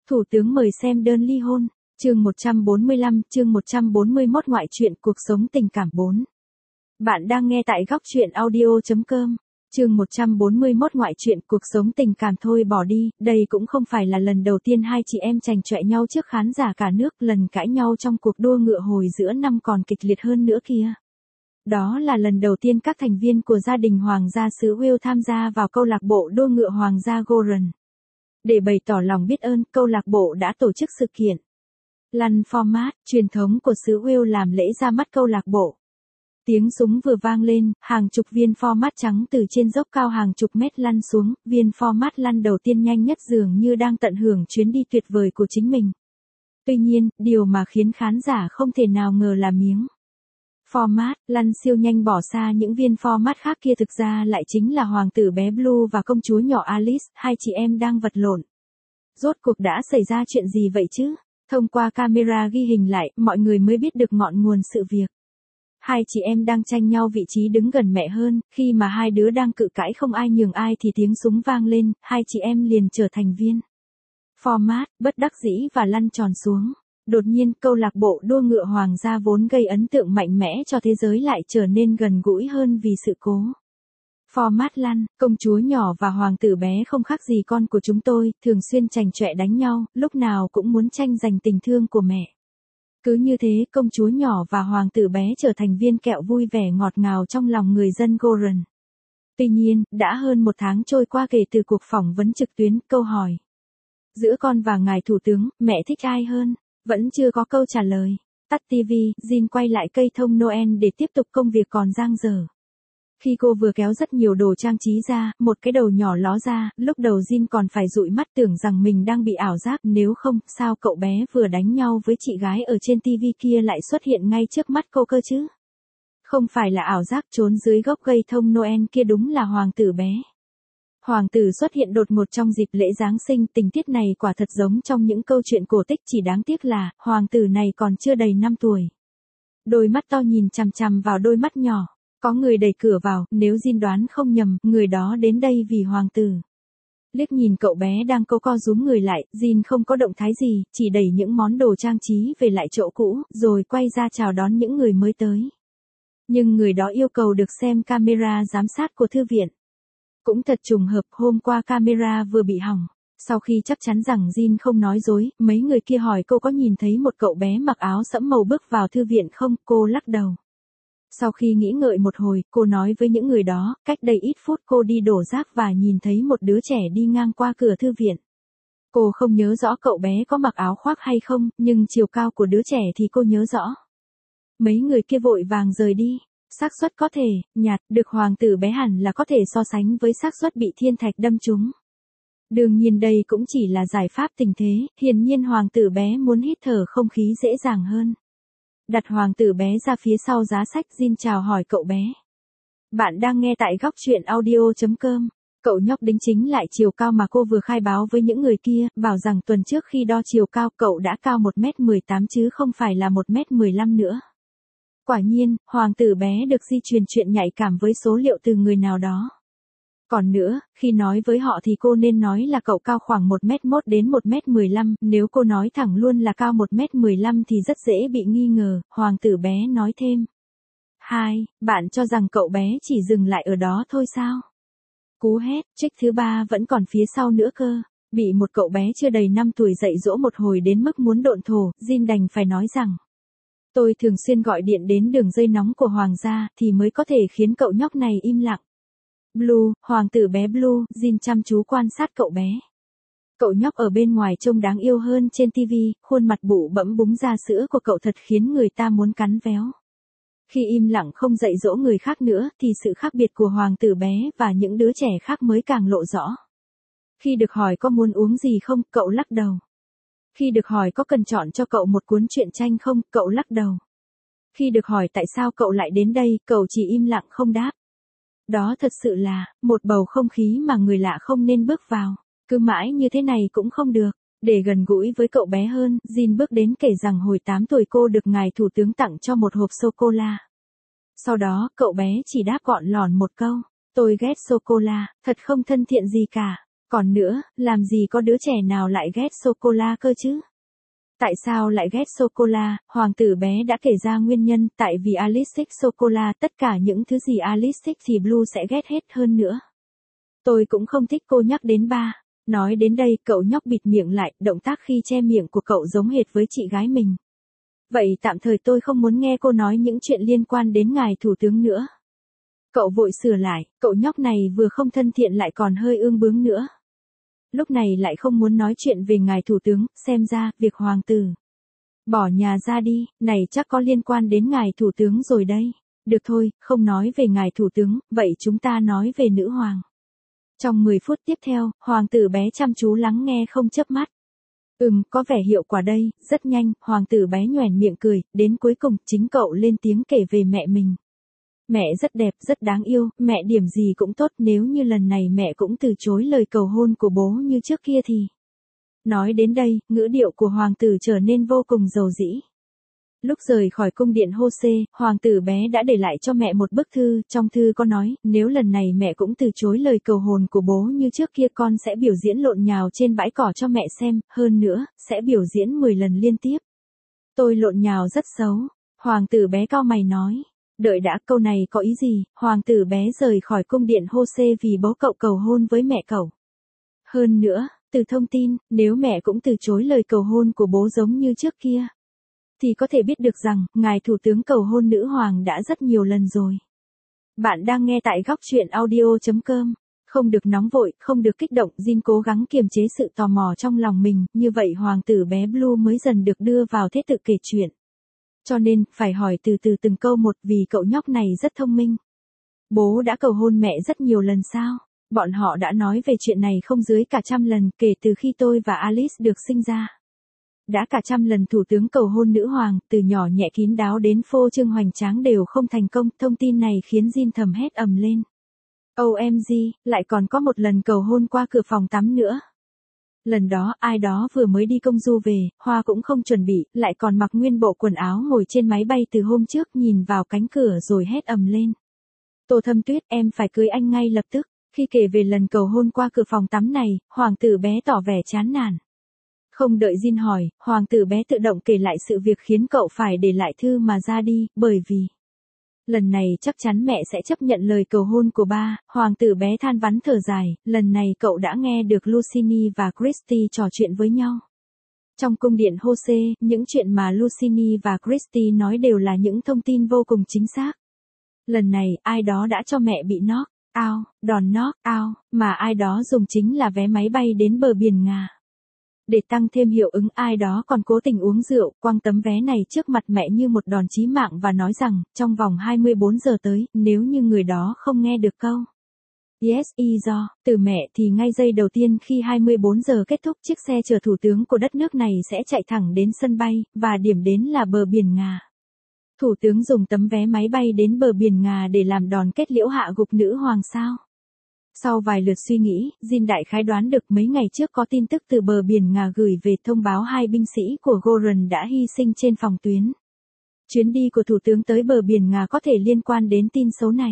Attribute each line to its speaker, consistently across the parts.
Speaker 1: Thủ tướng mời xem đơn ly hôn, chương 145, chương 141 ngoại truyện cuộc sống tình cảm 4. Bạn đang nghe tại góc truyện audio.com, chương 141 ngoại truyện cuộc sống tình cảm thôi bỏ đi, đây cũng không phải là lần đầu tiên hai chị em chành chọe nhau trước khán giả cả nước, lần cãi nhau trong cuộc đua ngựa hồi giữa năm còn kịch liệt hơn nữa kia. Đó là lần đầu tiên các thành viên của gia đình Hoàng gia xứ Wales tham gia vào câu lạc bộ đua ngựa Hoàng gia Goran. Để bày tỏ lòng biết ơn, câu lạc bộ đã tổ chức sự kiện lăn format truyền thống của xứ Wales làm lễ ra mắt câu lạc bộ. Tiếng súng vừa vang lên, hàng chục viên format trắng từ trên dốc cao hàng chục mét lăn xuống, viên format lăn đầu tiên nhanh nhất dường như đang tận hưởng chuyến đi tuyệt vời của chính mình. Tuy nhiên, điều mà khiến khán giả không thể nào ngờ là miếng format lăn siêu nhanh bỏ xa những viên format khác kia thực ra lại chính là hoàng tử bé Blue và công chúa nhỏ Alice, hai chị em đang vật lộn. Rốt cuộc đã xảy ra chuyện gì vậy chứ? Thông qua camera ghi hình lại, mọi người mới biết được ngọn nguồn sự việc. Hai chị em đang tranh nhau vị trí đứng gần mẹ hơn, khi mà hai đứa đang cự cãi không ai nhường ai thì tiếng súng vang lên, hai chị em liền trở thành viên format, bất đắc dĩ và lăn tròn xuống. Đột nhiên, câu lạc bộ đua ngựa Hoàng gia vốn gây ấn tượng mạnh mẽ cho thế giới lại trở nên gần gũi hơn vì sự cố. Format lăn, công chúa nhỏ và hoàng tử bé không khác gì con của chúng tôi, thường xuyên chành chọe đánh nhau, lúc nào cũng muốn tranh giành tình thương của mẹ. Cứ như thế, công chúa nhỏ và hoàng tử bé trở thành viên kẹo vui vẻ ngọt ngào trong lòng người dân Goran. Tuy nhiên, đã hơn một tháng trôi qua kể từ cuộc phỏng vấn trực tuyến, câu hỏi giữa con và ngài thủ tướng, mẹ thích ai hơn? Vẫn chưa có câu trả lời. Tắt TV, Jin quay lại cây thông Noel để tiếp tục công việc còn dang dở. Khi cô vừa kéo rất nhiều đồ trang trí ra, một cái đầu nhỏ ló ra, lúc đầu Jin còn phải dụi mắt tưởng rằng mình đang bị ảo giác, nếu không, sao cậu bé vừa đánh nhau với chị gái ở trên TV kia lại xuất hiện ngay trước mắt cô cơ chứ? Không phải là ảo giác, trốn dưới gốc cây thông Noel kia đúng là hoàng tử bé. Hoàng tử xuất hiện đột ngột trong dịp lễ Giáng sinh, tình tiết này quả thật giống trong những câu chuyện cổ tích, chỉ đáng tiếc là, hoàng tử này còn chưa đầy 5 tuổi. Đôi mắt to nhìn chằm chằm vào đôi mắt nhỏ. Có người đẩy cửa vào, nếu Jin đoán không nhầm, người đó đến đây vì hoàng tử. Liếc nhìn cậu bé đang câu co rúm người lại, Jin không có động thái gì, chỉ đẩy những món đồ trang trí về lại chỗ cũ, rồi quay ra chào đón những người mới tới. Nhưng người đó yêu cầu được xem camera giám sát của thư viện. Cũng thật trùng hợp, hôm qua camera vừa bị hỏng. Sau khi chắc chắn rằng Jin không nói dối, mấy người kia hỏi cô có nhìn thấy một cậu bé mặc áo sẫm màu bước vào thư viện không, cô lắc đầu. Sau khi nghĩ ngợi một hồi, cô nói với những người đó, cách đây ít phút cô đi đổ rác và nhìn thấy một đứa trẻ đi ngang qua cửa thư viện. Cô không nhớ rõ cậu bé có mặc áo khoác hay không, nhưng chiều cao của đứa trẻ thì cô nhớ rõ. Mấy người kia vội vàng rời đi. Xác suất có thể nhạt được hoàng tử bé hẳn là có thể so sánh với xác suất bị thiên thạch đâm trúng. Đương nhiên đây cũng chỉ là giải pháp tình thế, hiển nhiên hoàng tử bé muốn hít thở không khí dễ dàng hơn. Đặt hoàng tử bé ra phía sau giá sách, Jin chào hỏi cậu bé. Bạn đang nghe tại góc truyện audio.com. Cậu nhóc đính chính lại chiều cao mà cô vừa khai báo với những người kia, bảo rằng tuần trước khi đo chiều cao cậu đã cao 1m18 chứ không phải là 1m15 nữa. Quả nhiên, hoàng tử bé được di truyền chuyện nhạy cảm với số liệu từ người nào đó. Còn nữa, khi nói với họ thì cô nên nói là cậu cao khoảng 1m1 đến 1m15, nếu cô nói thẳng luôn là cao 1m15 thì rất dễ bị nghi ngờ, hoàng tử bé nói thêm. 2. Bạn cho rằng cậu bé chỉ dừng lại ở đó thôi sao? Cú hét, trick thứ 3 vẫn còn phía sau nữa cơ. Bị một cậu bé chưa đầy 5 tuổi dạy dỗ một hồi đến mức muốn độn thổ, Jin đành phải nói rằng. Tôi thường xuyên gọi điện đến đường dây nóng của hoàng gia thì mới có thể khiến cậu nhóc này im lặng. Blue, hoàng tử bé Blue, Jin chăm chú quan sát cậu bé. Cậu nhóc ở bên ngoài trông đáng yêu hơn trên TV, khuôn mặt bụ bẫm búng ra sữa của cậu thật khiến người ta muốn cắn véo. Khi im lặng không dạy dỗ người khác nữa thì sự khác biệt của hoàng tử bé và những đứa trẻ khác mới càng lộ rõ. Khi được hỏi có muốn uống gì không, cậu lắc đầu. Khi được hỏi có cần chọn cho cậu một cuốn truyện tranh không, cậu lắc đầu. Khi được hỏi tại sao cậu lại đến đây, cậu chỉ im lặng không đáp. Đó thật sự là một bầu không khí mà người lạ không nên bước vào. Cứ mãi như thế này cũng không được. Để gần gũi với cậu bé hơn, Jin bước đến kể rằng hồi 8 tuổi cô được ngài thủ tướng tặng cho một hộp sô-cô-la. Sau đó, cậu bé chỉ đáp gọn lỏn một câu. Tôi ghét sô-cô-la, thật không thân thiện gì cả. Còn nữa, làm gì có đứa trẻ nào lại ghét sô-cô-la cơ chứ? Tại sao lại ghét sô-cô-la? Hoàng tử bé đã kể ra nguyên nhân, tại vì Alice thích sô-cô-la, tất cả những thứ gì Alice thích thì Blue sẽ ghét hết hơn nữa. Tôi cũng không thích cô nhắc đến ba. Nói đến đây, cậu nhóc bịt miệng lại, động tác khi che miệng của cậu giống hệt với chị gái mình. Vậy tạm thời tôi không muốn nghe cô nói những chuyện liên quan đến ngài thủ tướng nữa. Cậu vội sửa lại, cậu nhóc này vừa không thân thiện lại còn hơi ương bướng nữa. Lúc này lại không muốn nói chuyện về ngài thủ tướng, xem ra, việc hoàng tử bỏ nhà ra đi, này chắc có liên quan đến ngài thủ tướng rồi đây. Được thôi, không nói về ngài thủ tướng, vậy chúng ta nói về nữ hoàng. Trong 10 phút tiếp theo, hoàng tử bé chăm chú lắng nghe không chớp mắt. Có vẻ hiệu quả đây, rất nhanh, hoàng tử bé nhoẻn miệng cười, đến cuối cùng, chính cậu lên tiếng kể về mẹ mình. Mẹ rất đẹp, rất đáng yêu, mẹ điểm gì cũng tốt, nếu như lần này mẹ cũng từ chối lời cầu hôn của bố như trước kia thì... Nói đến đây, ngữ điệu của hoàng tử trở nên vô cùng dầu dĩ. Lúc rời khỏi cung điện Hô-xê, hoàng tử bé đã để lại cho mẹ một bức thư, trong thư có nói, nếu lần này mẹ cũng từ chối lời cầu hôn của bố như trước kia con sẽ biểu diễn lộn nhào trên bãi cỏ cho mẹ xem, hơn nữa, sẽ biểu diễn 10 lần liên tiếp. Tôi lộn nhào rất xấu, hoàng tử bé cau mày nói. Đợi đã, câu này có ý gì? Hoàng tử bé rời khỏi cung điện Hô-xê vì bố cậu cầu hôn với mẹ cậu. Hơn nữa, từ thông tin, nếu mẹ cũng từ chối lời cầu hôn của bố giống như trước kia, thì có thể biết được rằng, ngài thủ tướng cầu hôn nữ hoàng đã rất nhiều lần rồi. Bạn đang nghe tại góc truyện audio.com. Không được nóng vội, không được kích động, Jin cố gắng kiềm chế sự tò mò trong lòng mình, như vậy hoàng tử bé Blue mới dần được đưa vào thế tự kể chuyện. Cho nên, phải hỏi từ từ từng câu một vì cậu nhóc này rất thông minh. Bố đã cầu hôn mẹ rất nhiều lần sao? Bọn họ đã nói về chuyện này không dưới cả 100 lần kể từ khi tôi và Alice được sinh ra. Đã cả 100 lần thủ tướng cầu hôn nữ hoàng, từ nhỏ nhẹ kín đáo đến phô trương hoành tráng đều không thành công. Thông tin này khiến Jin thầm hét ầm lên. OMG, lại còn có một lần cầu hôn qua cửa phòng tắm nữa. Lần đó, ai đó vừa mới đi công du về, hoa cũng không chuẩn bị, lại còn mặc nguyên bộ quần áo ngồi trên máy bay từ hôm trước nhìn vào cánh cửa rồi hét ầm lên. Tô Thâm Tuyết, em phải cưới anh ngay lập tức. Khi kể về lần cầu hôn qua cửa phòng tắm này, hoàng tử bé tỏ vẻ chán nản. Không đợi Jin hỏi, hoàng tử bé tự động kể lại sự việc khiến cậu phải để lại thư mà ra đi, bởi vì... Lần này chắc chắn mẹ sẽ chấp nhận lời cầu hôn của ba, hoàng tử bé than vãn thở dài, lần này cậu đã nghe được Lucini và Christy trò chuyện với nhau. Trong cung điện Hô-xê, những chuyện mà Lucini và Christy nói đều là những thông tin vô cùng chính xác. Lần này, ai đó đã cho mẹ bị knock out, đòn knock out, mà ai đó dùng chính là vé máy bay đến bờ biển Nga. Để tăng thêm hiệu ứng, ai đó còn cố tình uống rượu, quăng tấm vé này trước mặt mẹ như một đòn chí mạng và nói rằng, trong vòng 24 giờ tới, nếu như người đó không nghe được câu Yes, do, từ mẹ thì ngay giây đầu tiên khi 24 giờ kết thúc chiếc xe chở thủ tướng của đất nước này sẽ chạy thẳng đến sân bay, và điểm đến là bờ biển Nga. Thủ tướng dùng tấm vé máy bay đến bờ biển Nga để làm đòn kết liễu hạ gục nữ hoàng sao? Sau vài lượt suy nghĩ, Jin đại khái đoán được mấy ngày trước có tin tức từ bờ biển Nga gửi về thông báo 2 binh sĩ của Goran đã hy sinh trên phòng tuyến. Chuyến đi của thủ tướng tới bờ biển Nga có thể liên quan đến tin xấu này.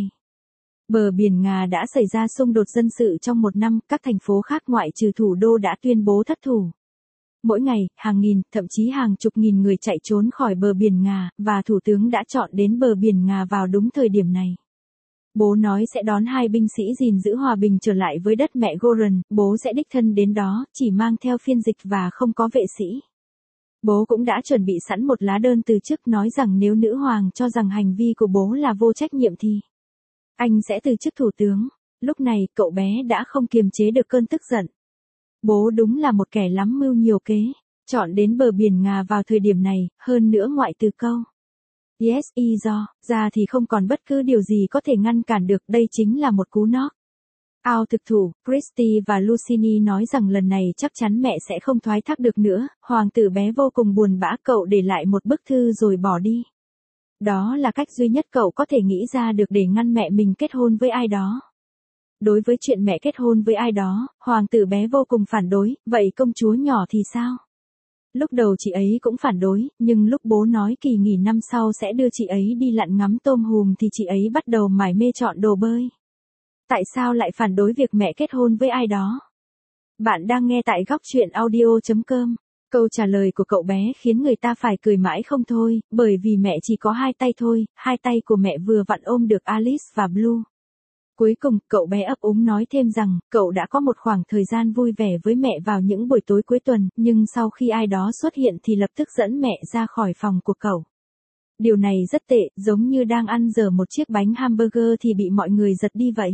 Speaker 1: Bờ biển Nga đã xảy ra xung đột dân sự trong một năm, các thành phố khác ngoại trừ thủ đô đã tuyên bố thất thủ. Mỗi ngày, hàng nghìn, thậm chí hàng chục nghìn người chạy trốn khỏi bờ biển Nga, và thủ tướng đã chọn đến bờ biển Nga vào đúng thời điểm này. Bố nói sẽ đón 2 binh sĩ gìn giữ hòa bình trở lại với đất mẹ Goran, bố sẽ đích thân đến đó, chỉ mang theo phiên dịch và không có vệ sĩ. Bố cũng đã chuẩn bị sẵn một lá đơn từ chức nói rằng nếu nữ hoàng cho rằng hành vi của bố là vô trách nhiệm thì anh sẽ từ chức thủ tướng. Lúc này, cậu bé đã không kiềm chế được cơn tức giận. Bố đúng là một kẻ lắm mưu nhiều kế, chọn đến bờ biển Nga vào thời điểm này, hơn nữa ngoại từ câu Yes, do, ra thì không còn bất cứ điều gì có thể ngăn cản được, đây chính là một cú knock out thực thủ. Christy và Lucini nói rằng lần này chắc chắn mẹ sẽ không thoái thác được nữa, hoàng tử bé vô cùng buồn bã, cậu để lại một bức thư rồi bỏ đi. Đó là cách duy nhất cậu có thể nghĩ ra được để ngăn mẹ mình kết hôn với ai đó. Đối với chuyện mẹ kết hôn với ai đó, hoàng tử bé vô cùng phản đối, vậy công chúa nhỏ thì sao? Lúc đầu chị ấy cũng phản đối, nhưng lúc bố nói kỳ nghỉ năm sau sẽ đưa chị ấy đi lặn ngắm tôm hùm thì chị ấy bắt đầu mải mê chọn đồ bơi. Tại sao lại phản đối việc mẹ kết hôn với ai đó? Bạn đang nghe tại góc chuyện audio.com. Câu trả lời của cậu bé khiến người ta phải cười mãi không thôi, bởi vì mẹ chỉ có 2 tay thôi, 2 tay của mẹ vừa vặn ôm được Alice và Blue. Cuối cùng, cậu bé ấp úng nói thêm rằng, cậu đã có một khoảng thời gian vui vẻ với mẹ vào những buổi tối cuối tuần, nhưng sau khi ai đó xuất hiện thì lập tức dẫn mẹ ra khỏi phòng của cậu. Điều này rất tệ, giống như đang ăn dở một chiếc bánh hamburger thì bị mọi người giật đi vậy.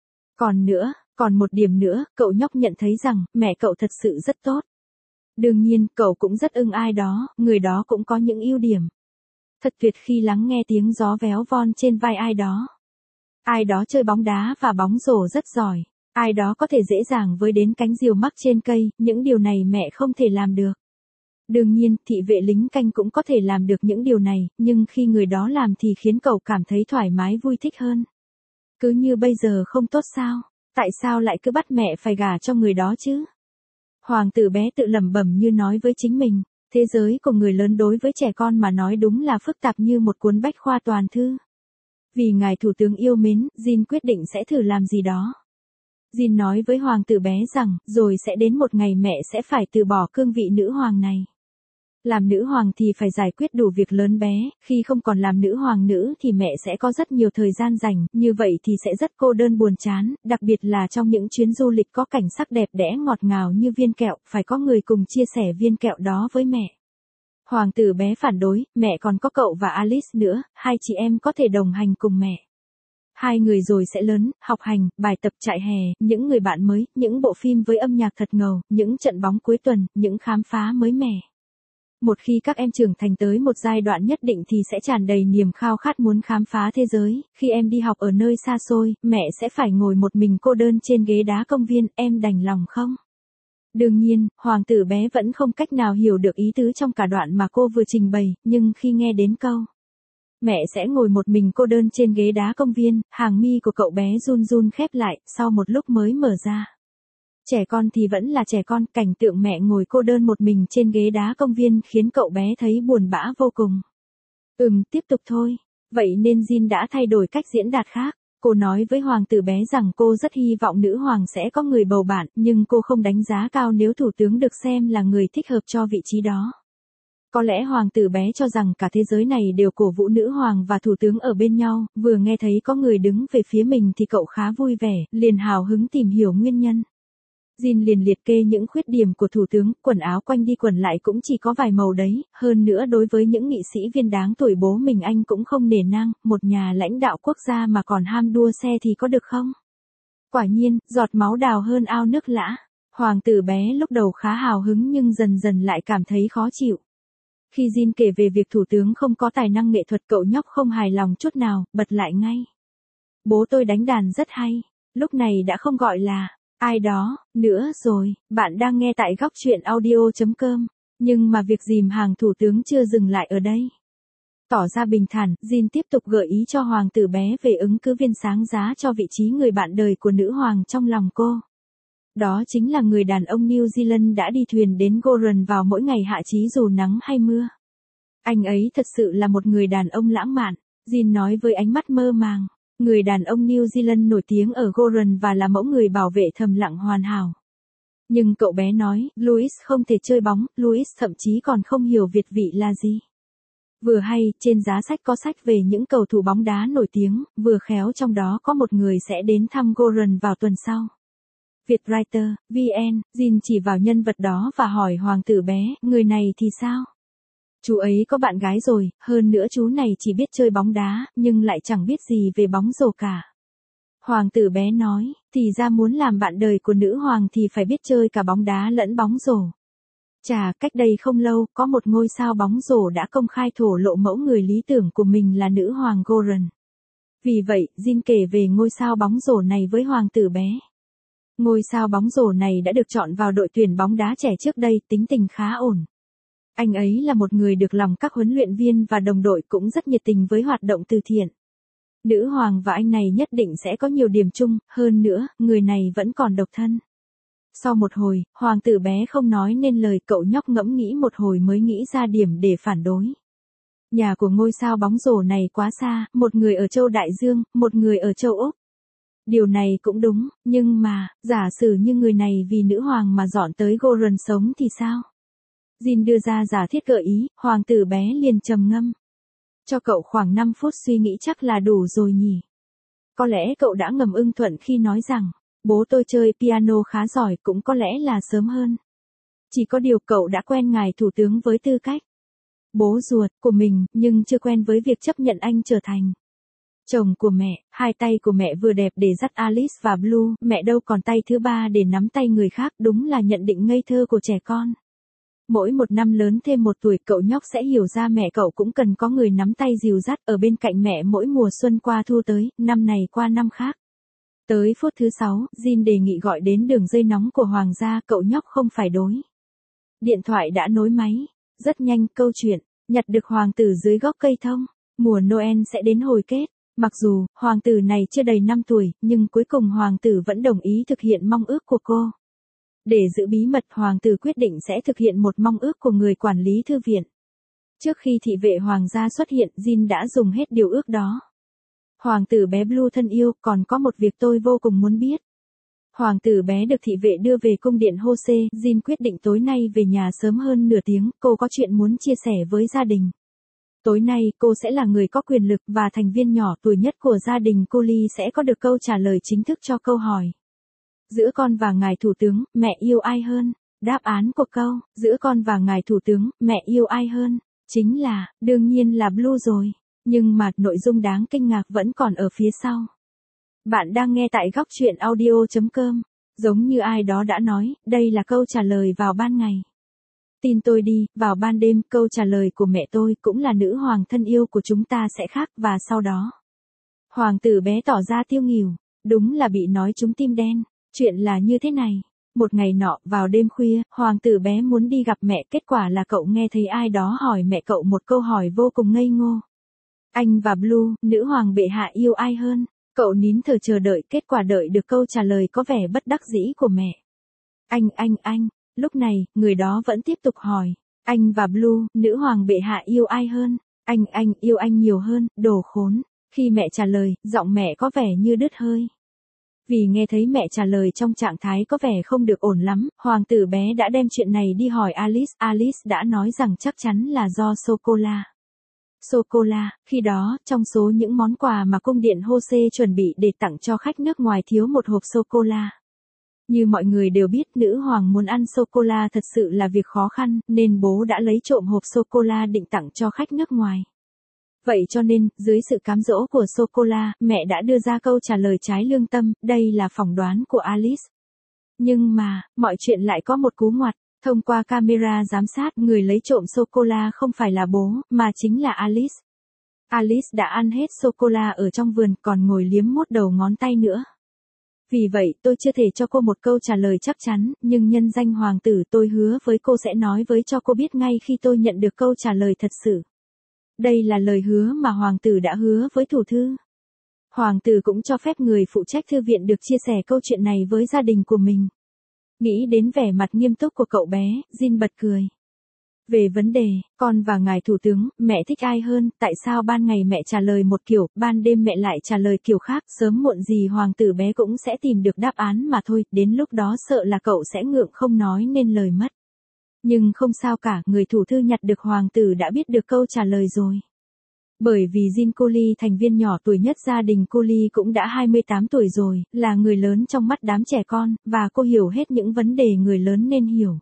Speaker 1: Còn một điểm nữa, cậu nhóc nhận thấy rằng, mẹ cậu thật sự rất tốt. Đương nhiên, cậu cũng rất ưng ai đó, người đó cũng có những ưu điểm. Thật tuyệt khi lắng nghe tiếng gió véo von trên vai ai đó. Ai đó chơi bóng đá và bóng rổ rất giỏi. Ai đó có thể dễ dàng với đến cánh diều mắc trên cây, những điều này mẹ không thể làm được. Đương nhiên, thị vệ lính canh cũng có thể làm được những điều này, nhưng khi người đó làm thì khiến cậu cảm thấy thoải mái vui thích hơn. Cứ như bây giờ không tốt sao? Tại sao lại cứ bắt mẹ phải gả cho người đó chứ? Hoàng tử bé tự lẩm bẩm như nói với chính mình, thế giới của người lớn đối với trẻ con mà nói đúng là phức tạp như một cuốn bách khoa toàn thư. Vì ngài thủ tướng yêu mến, Jin quyết định sẽ thử làm gì đó. Jin nói với hoàng tử bé rằng, rồi sẽ đến một ngày mẹ sẽ phải từ bỏ cương vị nữ hoàng này. Làm nữ hoàng thì phải giải quyết đủ việc lớn bé, khi không còn làm nữ hoàng nữ thì mẹ sẽ có rất nhiều thời gian rảnh, như vậy thì sẽ rất cô đơn buồn chán, đặc biệt là trong những chuyến du lịch có cảnh sắc đẹp đẽ ngọt ngào như viên kẹo, phải có người cùng chia sẻ viên kẹo đó với mẹ. Hoàng tử bé phản đối, mẹ còn có cậu và Alice nữa, 2 chị em có thể đồng hành cùng mẹ. 2 người rồi sẽ lớn, học hành, bài tập trại hè, những người bạn mới, những bộ phim với âm nhạc thật ngầu, những trận bóng cuối tuần, những khám phá mới mẻ. Một khi các em trưởng thành tới một giai đoạn nhất định thì sẽ tràn đầy niềm khao khát muốn khám phá thế giới, khi em đi học ở nơi xa xôi, mẹ sẽ phải ngồi một mình cô đơn trên ghế đá công viên, em đành lòng không? Đương nhiên, hoàng tử bé vẫn không cách nào hiểu được ý tứ trong cả đoạn mà cô vừa trình bày, nhưng khi nghe đến câu mẹ sẽ ngồi một mình cô đơn trên ghế đá công viên, hàng mi của cậu bé run run khép lại, sau một lúc mới mở ra. Trẻ con thì vẫn là trẻ con, cảnh tượng mẹ ngồi cô đơn một mình trên ghế đá công viên khiến cậu bé thấy buồn bã vô cùng. Tiếp tục thôi. Vậy nên Jin đã thay đổi cách diễn đạt khác. Cô nói với hoàng tử bé rằng cô rất hy vọng nữ hoàng sẽ có người bầu bạn, nhưng cô không đánh giá cao nếu thủ tướng được xem là người thích hợp cho vị trí đó. Có lẽ hoàng tử bé cho rằng cả thế giới này đều cổ vũ nữ hoàng và thủ tướng ở bên nhau, vừa nghe thấy có người đứng về phía mình thì cậu khá vui vẻ, liền hào hứng tìm hiểu nguyên nhân. Jin liền liệt kê những khuyết điểm của thủ tướng, quần áo quanh đi quần lại cũng chỉ có vài màu đấy, hơn nữa đối với những nghị sĩ viên đáng tuổi bố mình anh cũng không nể nang, một nhà lãnh đạo quốc gia mà còn ham đua xe thì có được không? Quả nhiên, giọt máu đào hơn ao nước lã. Hoàng tử bé lúc đầu khá hào hứng nhưng dần dần lại cảm thấy khó chịu. Khi Jin kể về việc thủ tướng không có tài năng nghệ thuật cậu nhóc không hài lòng chút nào, bật lại ngay. Bố tôi đánh đàn rất hay, lúc này đã không gọi là ai đó nữa rồi, bạn đang nghe tại góc chuyện audio.com. Nhưng mà việc dìm hàng thủ tướng chưa dừng lại ở đây. Tỏ ra bình thản, Jin tiếp tục gợi ý cho hoàng tử bé về ứng cử viên sáng giá cho vị trí người bạn đời của nữ hoàng trong lòng cô. Đó chính là người đàn ông New Zealand đã đi thuyền đến Goron vào mỗi ngày hạ chí dù nắng hay mưa. Anh ấy thật sự là một người đàn ông lãng mạn, Jin nói với ánh mắt mơ màng. Người đàn ông New Zealand nổi tiếng ở Goron và là mẫu người bảo vệ thầm lặng hoàn hảo. Nhưng cậu bé nói, Louis không thể chơi bóng, Louis thậm chí còn không hiểu việt vị là gì. Vừa hay, trên giá sách có sách về những cầu thủ bóng đá nổi tiếng, vừa khéo trong đó có một người sẽ đến thăm Goron vào tuần sau. Vietwriter, VN, Jin chỉ vào nhân vật đó và hỏi hoàng tử bé, người này thì sao? Chú ấy có bạn gái rồi, hơn nữa chú này chỉ biết chơi bóng đá, nhưng lại chẳng biết gì về bóng rổ cả. Hoàng tử bé nói, thì ra muốn làm bạn đời của nữ hoàng thì phải biết chơi cả bóng đá lẫn bóng rổ. Chà, cách đây không lâu, có một ngôi sao bóng rổ đã công khai thổ lộ mẫu người lý tưởng của mình là nữ hoàng Goron. Vì vậy, Jin kể về ngôi sao bóng rổ này với hoàng tử bé. Ngôi sao bóng rổ này đã được chọn vào đội tuyển bóng đá trẻ trước đây, tính tình khá ổn. Anh ấy là một người được lòng các huấn luyện viên và đồng đội cũng rất nhiệt tình với hoạt động từ thiện. Nữ hoàng và anh này nhất định sẽ có nhiều điểm chung, hơn nữa, người này vẫn còn độc thân. Sau một hồi, hoàng tử bé không nói nên lời, cậu nhóc ngẫm nghĩ một hồi mới nghĩ ra điểm để phản đối. Nhà của ngôi sao bóng rổ này quá xa, một người ở châu Đại Dương, một người ở châu Úc. Điều này cũng đúng, nhưng mà, giả sử như người này vì nữ hoàng mà dọn tới Goron sống thì sao? Jin đưa ra giả thiết gợi ý, hoàng tử bé liền trầm ngâm. Cho cậu khoảng 5 phút suy nghĩ chắc là đủ rồi nhỉ. Có lẽ cậu đã ngầm ưng thuận khi nói rằng, bố tôi chơi piano khá giỏi, cũng có lẽ là sớm hơn. Chỉ có điều cậu đã quen ngài thủ tướng với tư cách bố ruột của mình, nhưng chưa quen với việc chấp nhận anh trở thành chồng của mẹ. Hai tay của mẹ vừa đẹp để dắt Alice và Blue, mẹ đâu còn tay thứ ba để nắm tay người khác, đúng là nhận định ngây thơ của trẻ con. Mỗi một năm lớn thêm một tuổi, cậu nhóc sẽ hiểu ra mẹ cậu cũng cần có người nắm tay dìu dắt ở bên cạnh mẹ mỗi mùa xuân qua thu tới, năm này qua năm khác. Tới phút thứ 6, Jin đề nghị gọi đến đường dây nóng của hoàng gia, cậu nhóc không phải đối. Điện thoại đã nối máy. Rất nhanh, câu chuyện nhặt được hoàng tử dưới gốc cây thông. Mùa Noel sẽ đến hồi kết. Mặc dù hoàng tử này chưa đầy 5 tuổi, nhưng cuối cùng hoàng tử vẫn đồng ý thực hiện mong ước của cô. Để giữ bí mật, hoàng tử quyết định sẽ thực hiện một mong ước của người quản lý thư viện. Trước khi thị vệ hoàng gia xuất hiện, Jin đã dùng hết điều ước đó. Hoàng tử bé Blue thân yêu, còn có một việc tôi vô cùng muốn biết. Hoàng tử bé được thị vệ đưa về cung điện Jose, Jin quyết định tối nay về nhà sớm hơn nửa tiếng, cô có chuyện muốn chia sẻ với gia đình. Tối nay, cô sẽ là người có quyền lực và thành viên nhỏ tuổi nhất của gia đình cô Lee sẽ có được câu trả lời chính thức cho câu hỏi. Giữa con và ngài thủ tướng, mẹ yêu ai hơn? Đáp án của câu, giữa con và ngài thủ tướng, mẹ yêu ai hơn? Chính là, đương nhiên là Blue rồi. Nhưng mà, nội dung đáng kinh ngạc vẫn còn ở phía sau. Bạn đang nghe tại góc chuyện audio.com. Giống như ai đó đã nói, đây là câu trả lời vào ban ngày. Tin tôi đi, vào ban đêm, câu trả lời của mẹ tôi cũng là nữ hoàng thân yêu của chúng ta sẽ khác, và sau đó. Hoàng tử bé tỏ ra tiêu nghỉu, đúng là bị nói trúng tim đen. Chuyện là như thế này. Một ngày nọ, vào đêm khuya, hoàng tử bé muốn đi gặp mẹ, kết quả là cậu nghe thấy ai đó hỏi mẹ cậu một câu hỏi vô cùng ngây ngô. Anh và Blue, nữ hoàng bệ hạ yêu ai hơn? Cậu nín thở chờ đợi, kết quả đợi được câu trả lời có vẻ bất đắc dĩ của mẹ. Anh. Lúc này, người đó vẫn tiếp tục hỏi. Anh và Blue, nữ hoàng bệ hạ yêu ai hơn? Anh yêu anh nhiều hơn, đồ khốn. Khi mẹ trả lời, giọng mẹ có vẻ như đứt hơi. Vì nghe thấy mẹ trả lời trong trạng thái có vẻ không được ổn lắm, hoàng tử bé đã đem chuyện này đi hỏi Alice. Alice đã nói rằng chắc chắn là do sô-cô-la. Sô-cô-la, khi đó, trong số những món quà mà cung điện Jose chuẩn bị để tặng cho khách nước ngoài thiếu một hộp sô-cô-la. Như mọi người đều biết, nữ hoàng muốn ăn sô-cô-la thật sự là việc khó khăn, nên bố đã lấy trộm hộp sô-cô-la định tặng cho khách nước ngoài. Vậy cho nên, dưới sự cám dỗ của sô-cô-la, mẹ đã đưa ra câu trả lời trái lương tâm, đây là phỏng đoán của Alice. Nhưng mà, mọi chuyện lại có một cú ngoặt. Thông qua camera giám sát, người lấy trộm sô-cô-la không phải là bố, mà chính là Alice. Alice đã ăn hết sô-cô-la ở trong vườn, còn ngồi liếm mốt đầu ngón tay nữa. Vì vậy, tôi chưa thể cho cô một câu trả lời chắc chắn, nhưng nhân danh hoàng tử tôi hứa với cô sẽ nói với cho cô biết ngay khi tôi nhận được câu trả lời thật sự. Đây là lời hứa mà hoàng tử đã hứa với thủ thư. Hoàng tử cũng cho phép người phụ trách thư viện được chia sẻ câu chuyện này với gia đình của mình. Nghĩ đến vẻ mặt nghiêm túc của cậu bé, Jin bật cười. Về vấn đề, con và ngài thủ tướng, mẹ thích ai hơn, tại sao ban ngày mẹ trả lời một kiểu, ban đêm mẹ lại trả lời kiểu khác, sớm muộn gì hoàng tử bé cũng sẽ tìm được đáp án mà thôi, đến lúc đó sợ là cậu sẽ ngượng không nói nên lời mất. Nhưng không sao cả, người thủ thư nhặt được hoàng tử đã biết được câu trả lời rồi. Bởi vì Jin cô Lee, thành viên nhỏ tuổi nhất gia đình cô Lee cũng đã 28 tuổi rồi, là người lớn trong mắt đám trẻ con, và cô hiểu hết những vấn đề người lớn nên hiểu.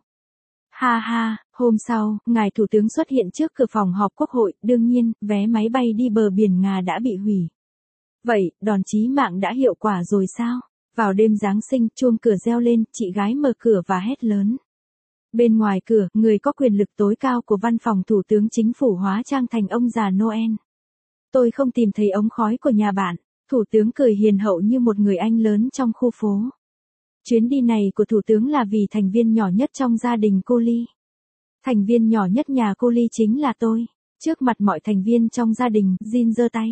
Speaker 1: Ha ha, hôm sau, ngài thủ tướng xuất hiện trước cửa phòng họp quốc hội, đương nhiên, vé máy bay đi bờ biển Nga đã bị hủy. Vậy, đòn chí mạng đã hiệu quả rồi sao? Vào đêm Giáng sinh, chuông cửa reo lên, chị gái mở cửa và hét lớn. Bên ngoài cửa, người có quyền lực tối cao của văn phòng thủ tướng chính phủ hóa trang thành ông già Noel. Tôi không tìm thấy ống khói của nhà bạn. Thủ tướng cười hiền hậu như một người anh lớn trong khu phố. Chuyến đi này của thủ tướng là vì thành viên nhỏ nhất trong gia đình cô Lee. Thành viên nhỏ nhất nhà cô Lee chính là tôi. Trước mặt mọi thành viên trong gia đình, Jin giơ tay.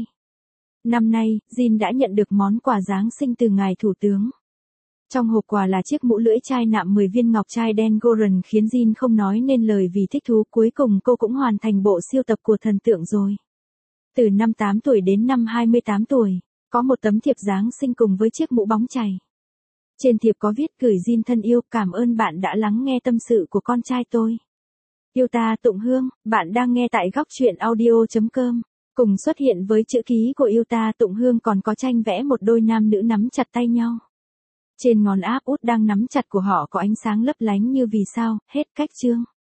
Speaker 1: Năm nay, Jin đã nhận được món quà Giáng sinh từ ngài thủ tướng. Trong hộp quà là chiếc mũ lưỡi chai nạm 10 viên ngọc trai đen Goron khiến Jin không nói nên lời vì thích thú. Cuối cùng cô cũng hoàn thành bộ siêu tập của thần tượng rồi. Từ năm 8 tuổi đến năm 28 tuổi, Có một tấm thiệp Giáng sinh cùng với chiếc mũ bóng chày. Trên thiệp có viết gửi Jin thân yêu, cảm ơn bạn đã lắng nghe tâm sự của con trai tôi. Yêu ta Tụng Hương, bạn đang nghe tại góc truyện audio.com. Cùng xuất hiện với chữ ký của Yêu ta Tụng Hương còn có tranh vẽ một đôi nam nữ nắm chặt tay nhau. Trên ngón áp út đang nắm chặt của họ có ánh sáng lấp lánh như vì sao, hết cách chương.